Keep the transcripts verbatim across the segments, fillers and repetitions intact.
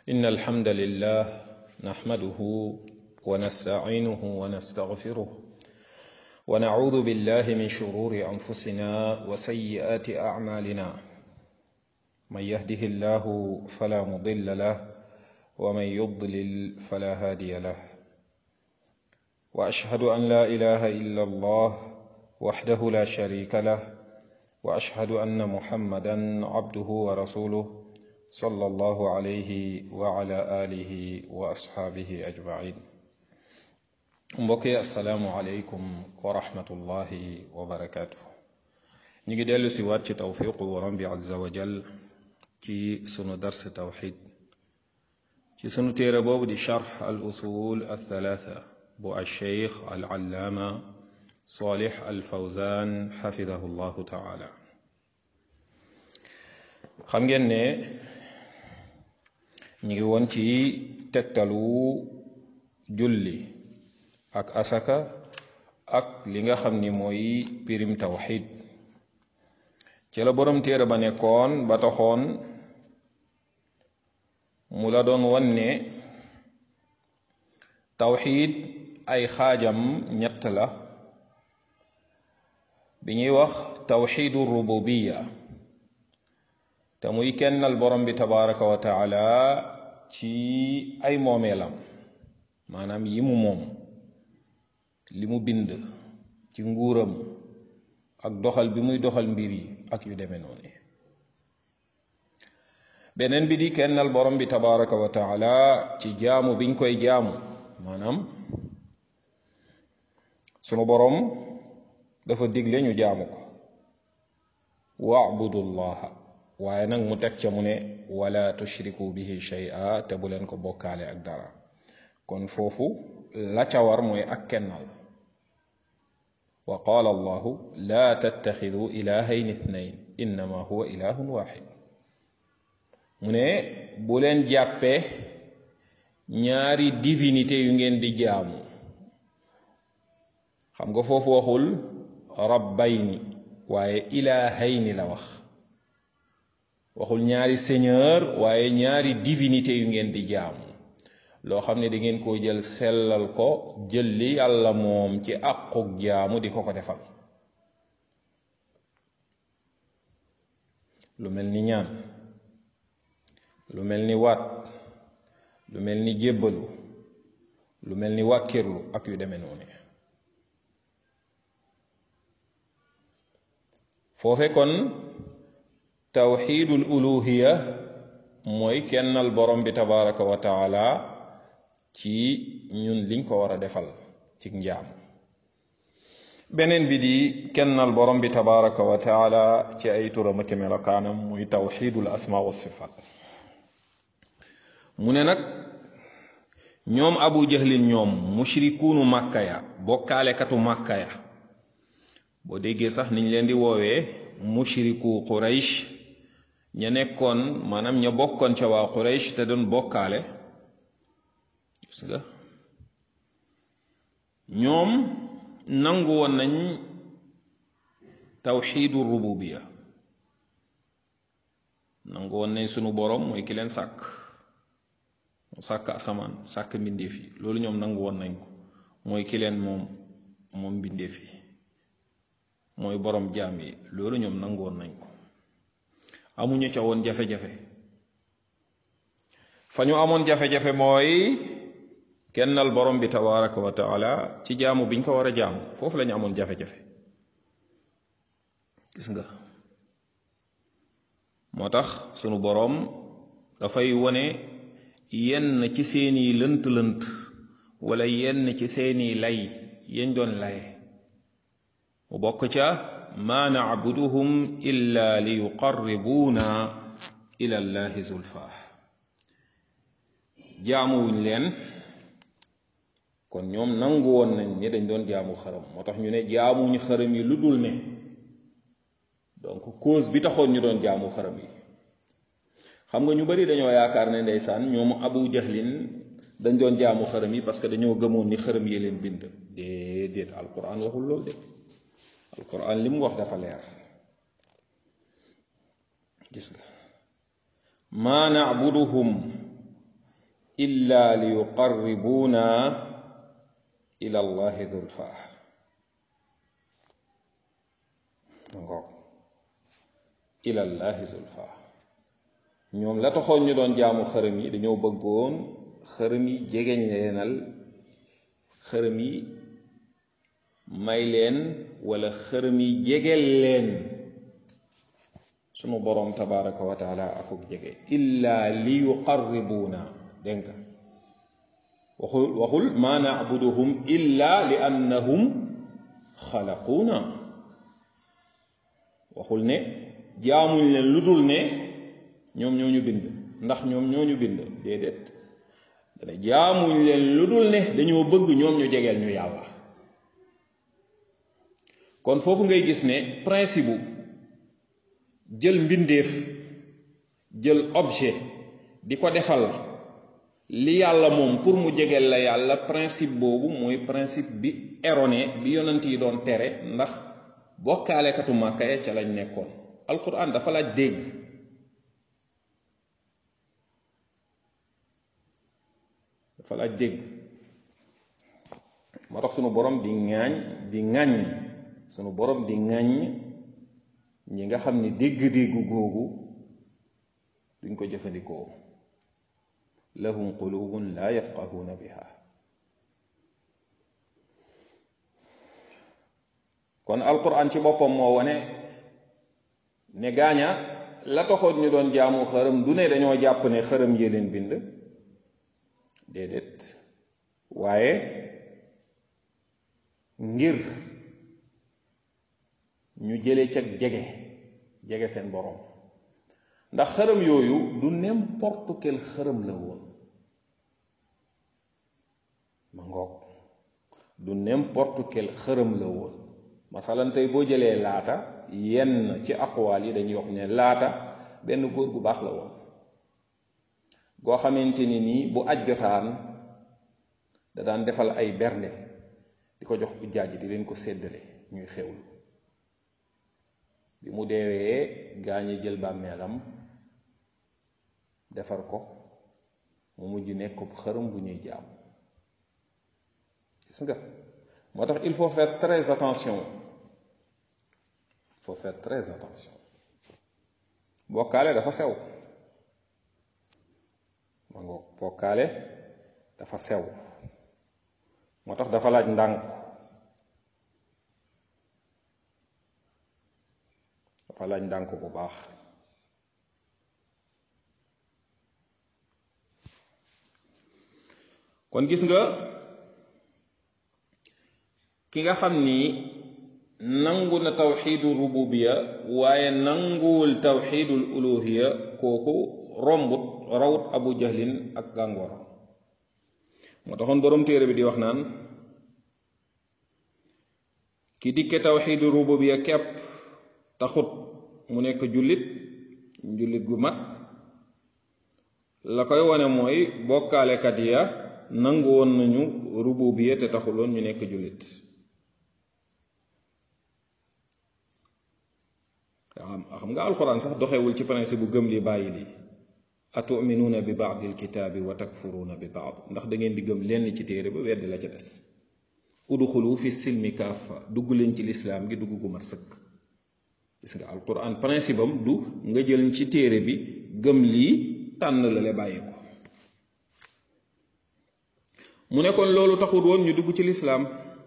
إن الحمد لله نحمده ونستعينه ونستغفره ونعوذ بالله من شرور أنفسنا وسيئات أعمالنا من يهده الله فلا مضل له ومن يضلل فلا هادي له وأشهد أن لا إله إلا الله وحده لا شريك له وأشهد أن محمدا عبده ورسوله صلى الله عليه وعلى آله وأصحابه أجمعين mbokki assalaamu aleykum wa rahmatullahi wa barakaatu. ñu ngi dellu si waat ci tawfiqu borom bi azza wa jal ci sunu dars tawxid ci sunu téere boobu di charx al usul al thalatha bu al cheikh al allaama salih al fawzan xafidahu llahu taala. xam ngeen ne ñu ngi woon ci tegtalu julli ak asaka ak li nga xam ni mooy pirim tawxid ci la borom téere ba nekkoon ba taxoon mu la doon wan ne tawxid ay xaajam ñett la bi ñuy wax tawxidu rububiya te muy kennal borom bi tabaraka wa taala ci ay moomeelam maanaam yi mu moom li mu bind ci nguuram ak doxal bi muy doxal mbir yi ak yu demee noonu. beneen bi di kennal borom bi tabaraka wa taala ci jaamu biñ koy jaamu maanaam sunu borom dafa digle ñu jaamu ko wa'budullaha waaye nag mu teg ca mu ne wala tushriku bihi shay'a te bu leen ko bokkaale ak dara. kon foofu la ca war mooy ak kennal. wa qaala allahu laa tattaxidu ilaahayni ithnayn innama huwa ilahun waxid. mu ne bu leen jàppee ñaari divinité yu ngeen di jaamu. xam nga foofu waxul rabbayni waaye ilaahayni la wax. waxul ñaari seigneur waaye ñaari divinité yu ngeen di jaamu loo xam ne da ngeen koo jël sellal ko jël li yàlla moom ci àquk jaamu di ko ko defal lu mel ni ñaan lu mel ni waat lu mel ni jébbalu lu mel ni wàkkirlu ak yu demee noonu. foofe kon tawxidul uluhiya mooy kennal borom bi tabaraka wa taala ci ñun liñ ko war a defal ci njaam. beneen bi di kennal borom bi tabaraka wa taala ci ay turam ak melokaanam muy tawxidul asma wa sifaat. mu ne nag ñoom abu jahlin ñoom mushrikuunu màkka ya bokkaalekatu màkka ya boo déggee sax niñ leen di woowee mushriku quraysh ña nekkoon maanaam ña bokkoon ca waa quraysh te doon bokkaale gis nga ñoom nangu woon nañ tawxiidu rububiya nangu woon nañ sunu borom mooy ki leen sàkk sàkk asamaan sàkk mbindeef yi loolu ñoom nangu woon nañ ko mooy ki leen moom moom mbindeef yi mooy borom jaam yi loolu ñoom nangu woon nañ ko amuñu ca woon jafe-jafe. fa ñu amoon jafe-jafe mooy kennal borom bi tabaraka wa taala ci jaamu biñ ko war a jaamu foofu lañu amoon jafe-jafe. gis nga moo tax sunu borom dafay wone yenn ci seeni lënt-lënt wala yenn ci seeni lay yeñ doon laye mu bokk ca ma na'buduhum illa li yuqarribuuna ila llahi zulfa. jaamuwuñ leen kon ñoom nangu woon nañ ne dañ doon jaamu xërëm moo tax ñu ne jaamuñu xërëm yi lu dul ne donc cause bi taxoon ñu doon jaamu xërëm yi. xam nga ñu bari dañoo yaakaar ne ndeysaan ñoom abu jahlin dañ doon jaamu xërëm yi parce que dañoo gëmoon ni xërëm yi leen bind. déedéet alquran waxul loolu de alquran li mu wax dafa leer. gis nga ma na'buduhum illa li yuqarribuuna ila allahi zulfa. ila allahi zulfa. ñoom la taxoon ñu doon jaamu xërëm yi dañoo bëggoon xërëm yi jegeñ leenal xërëm yi may leen wala xërëm yi jegeel leen sunu boroom tabaraka wa taala akuk jege. illa li yuqarribuuna dégg nga waxul waxul ma na'buduhum illa li annahum xalaquuna. waxul ne jaamuñ leen lu dul ne ñoom ñoo ñu bind ndax ñoom ñoo ñu bind déedéet dana jaamuñ leen lu dul ne dañoo bëgg ñoom ñu jegeel ñu yàlla. kon foofu ngay gis ne principe bu jël mbindeef jël objet di ko defal li yàlla moom pour mu jegeel la yàlla, principe boobu mooy principe bi erroné bi yonent yi doon tere, ndax bokkaalekatu Màkka ya ca lañ nekkoon. alquran dafa laaj dégg. dafa laaj dégg moo tax sunu borom di ŋaañ di ŋàññ sunu borom di ŋàññ ñi nga xam ni dégg-déggu googu duñ ko jëfandikoo. lahum qulubun la yafqahuna biha. kon alquran ci boppam moo wane ne gaaña la taxoon ñu doon jaamu xërëm du ne dañoo jàpp ne xërëm yee leen bind déedéet, waaye ngir ñu jële ca jege jege seen borom. ndax xërëm yooyu du n'importe quel xërëm la woon. ma ngoog du n'importe quel xërëm la woon. masalan tey boo jëlee laata, yenn ci aqwaal yi dañuy wax ne laata benn góor gu baax la woon goo xamante ni nii bu aj jotaan da daan defal ay bernde di ko jox ujjaaj di leen ko séddale ñuy xewlu. bi mu deewee gaañi jël bàmmeelam defar ko mu mujj nekk xërëm bu ñuy jaam. gis nga moo tax il faut faire très attention il faut faire très attention. bokkaale dafa sew. ma ngoog bokkaale dafa sew moo tax dafa laaj ndànku dafa laaj ndànku bu baax. kon gis nga ki nga xam ni nangu na tawxiidu rububiya waaye nanguwul tawxiidul uluhiya, kooku rombut rawut abu jahlin ak gàngooram. moo taxoon boroom téere bi di wax naan ki dikke tawxiidu rububiya kepp taxut mu nekk jullit jullit gu mat. la koy wane mooy bokkaalekat ya nangu woon nañu rububiya te taxuloon ñu nekk jullit. xam nga alxuraan sax doxewul ci principe bu gëm li bàyyi lii. atuminuuna bi baadil kitaabi wa takfuruuna bi baad, ndax da ngeen di gëm lenn ci téere ba weddi la ca des. udxulu fi silmi kaafa, dugg leen ci lislaam gi dugg gu mat sëkk. gis nga alxuraan principe am du nga jël ci téere bi gëm lii tànn la le bàyyi ko. mu ne kon loolu taxul woon ñu dugg ci lislaam,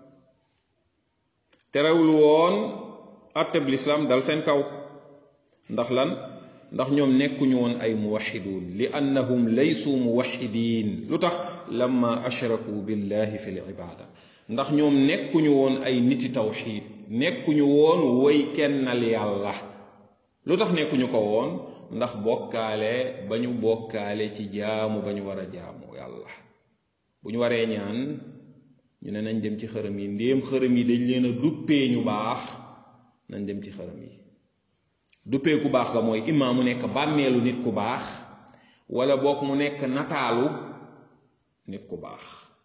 terewul woon atteb lislaam dal seen kaw. ndax lan? ndax ñoom nekkuñu woon ay muwaxiduun, li annahum laysu muwaxidiin. lu tax? lamma ashraku billahi fi l ibaada. ndax ñoom nekkuñu woon ay niti tawxiid, nekkuñu woon woy kennal yàlla. lu tax nekkuñu ko woon? ndax bokkaale ba ñu bokkaale ci jaamu ba ñu war a jaamu yàlla. bu ñu waree ñaan ñu ne nañ dem ci xërëm yi, ndéem xërëm yi dañ leen a duppee ñu baax, nañ dem ci xërëm yi. duppee ku baax ga mooy imma mu nekk bàmmeelu nit ku baax, wala boog mu nekk nataalu nit ku baax.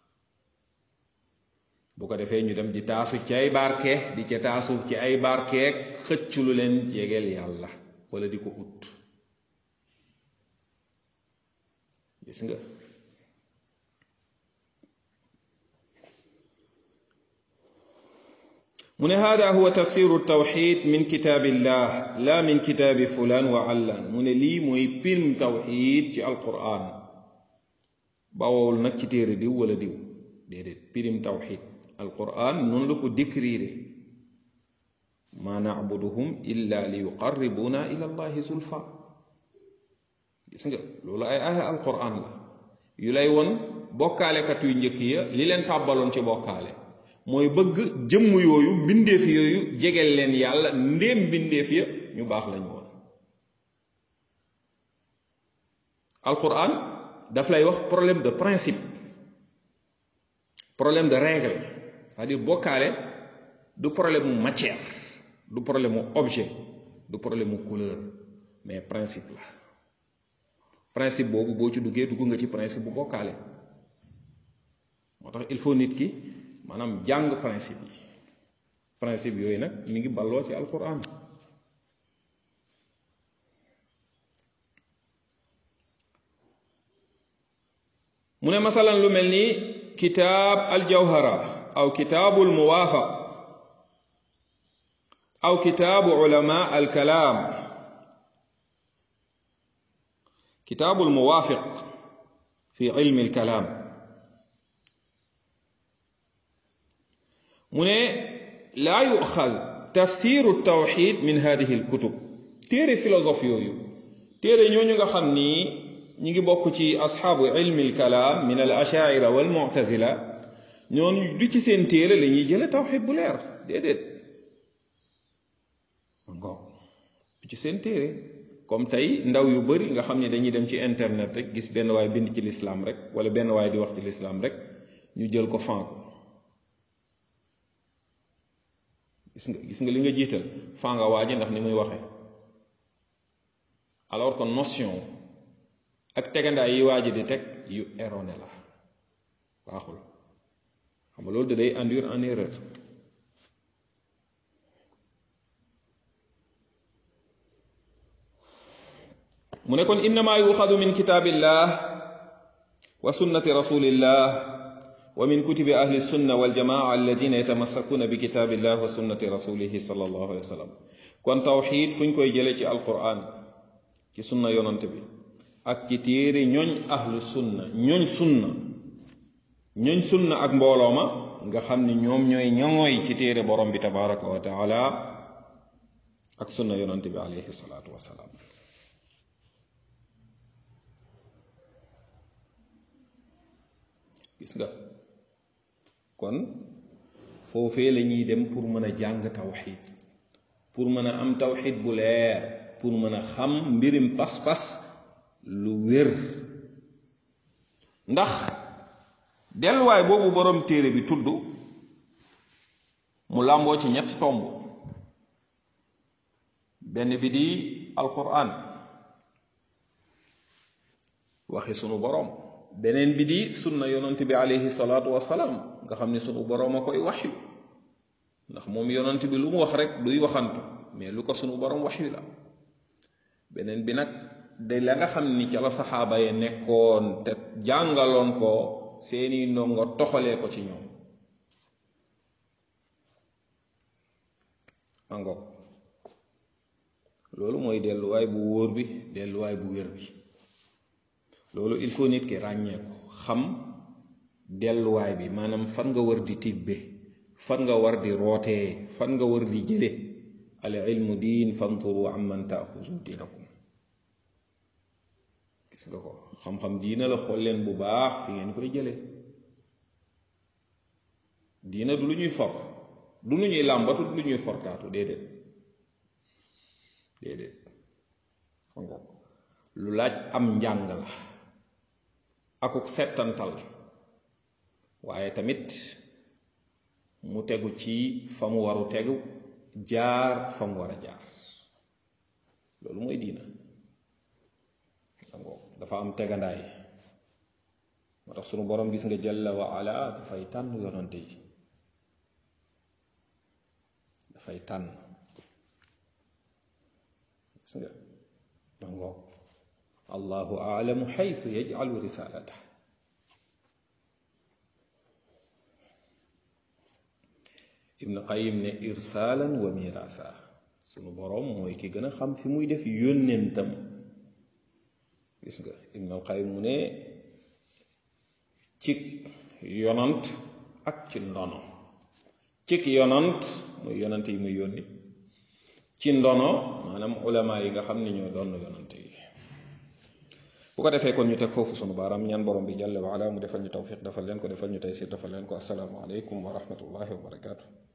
bu ko defee ñu dem di taasu ci ay barke, di ca taasu ci ay barkeek xëcc lu leen jegeel yàlla wala di ko ut. gis nga mu ne hada huwa tafsiru tawxid min kitaabillah la min kitaabi fulan wa allan mu ne lii mooy pirim tawxid ci alquran bawowul nag ci téere diw wala diw déedéet pirim tawxid alquran noonu la ko décrire ma nacbuduhum illa li yuqarribuna ila allahi zulfa gis nga loolu ay aaya alquran la yu lay won bokkaalekat yu njëkk ya li leen tàbbaloon ci bokkaale mooy bëgg jëmm yooyu mbindeef yooyu jegel leen yàlla ndéem mbindeef ya ñu baax lañu woon alquran daf lay wax problème de principe problème de règle c'est-à-dire bokkaale du problème mu matière du problème mu objet du problème mu couleur mais principe la principe boobu boo ci duggee dugg nga ci principe bu bokkaale moo tax il faut nit ki maanaam jàng principe yi principe yooyu nag mi ngi balloo ci alquran mu ne masalan lu mel ni kitaab aljawhara aw kitaabul muwaafaq aw kitaabu ulama alkalaam kitaabul muwaafiq fi ilmi alkalaam mu ne laa yuxad tafsiru tawxid min hadihi alkutub téere philosophe yooyu téere ñooñu nga xam ni ñi ngi bokk ci asxaabu ilmi alkalaam min al ashaira wal mu'tazila ñooñu du ci seen téere la ñuy jële tawxid bu leer déedéet ngo du ci seen téere comme tey ndaw yu bari nga xam ne dañuy dem ci internet rek gis benn waay bind ci lislaam rek wala benn waay di wax ci lislaam rek ñu jël ko fan ko gis nga gis nga li nga jiital fan nga waa ji ndax ni muy waxe alors que notion ak tegandaay yi waa ji di teg yu erroné la baaxul xam nga loolu da day induire en erreur mu ne kon innama yuxadu min kitaabillah wa sunnati rasulillah wa min kutubi ahli sunna wal jamaa alladina yatamassakuna bi kitaabillah wa sunnati rasulihi sallallahu alayhi wa sallam kon tawxid fu ñu koy jële ci alquran ci sunna yonante bi ak ci téere ñooñ ahlu sunna ñooñ sunna ñooñ sunna ak mbooloo ma nga xam ni ñoom ñooy ñangooy ci téere borom bi tabaraka wa taala ak sunna yonante bi alayhi salaatu wasalaam gis nga kon foofee la ñuy dem pour mën a jàng tawxid pour mën a am tawxid bu leer pour mën a xam mbirim pas-pas lu wér ndax delluwaay boobu borom téere bi tudd mu làmboo ci ñett tomb benn bi di alquran waxi sunu borom beneen bi di sunna yonant bi alayhi salaatu wasalaam nga xam ne sunu borom a koy waxyu ndax moom yonant bi lu mu wax rek duy waxantu mais lu ko sunu borom waxyu la beneen bi nag de la nga xam ni ca la saxaaba yi nekkoon te jàngaloon ko seeni ndongo toxalee ko ci ñoom ango loolu mooy delluwaay bu wóor bi delluwaay bu wér bi loolu il faut nit ki ràññee ko xam delluwaay bi maanaam fan nga war di tibbe fan nga war di rootee fan nga war di jële al ilmu diin fanturu amman taaxuzu diinakum gis nga ko xam-xam diina la xool leen bu baax fi ngeen koy jële diina du lu ñuy for du lu ñuy làmbatu du lu ñuy fortaatu déedéet déedéet xam nga lu laaj am njàng la akuk settantal waaye tamit mu tegu ci fa mu waru tegu jaar fa mu war a jaar loolu mooy diina dafa am tegandaay moo tax sunu borom gis nga jalla wa ala dafay tànn yonante yi dafay tànn gis nga dangoo allahu aalamu xaytu yajcalu risalata Ibn Qayyim ne irsaalan wa miraasa sunu boroom mooy ki gën a xam fi muy def yónnentam gis nga Ibn Qayyim mu ne cig yonant ak ci ndono cig yonant muy yonant yi muy yónni ci ndono maanaam ulama yi nga xam ne ñoo doon yonant yi bu ko defee kon ñu teg foofu sunu baaraam ñaan borom bi jalla wa ala mu defal ñu tawfiq defal leen ko defal ñu taysir defal leen ko assalaamu aleykum wa rahmatullahi wa barakaatu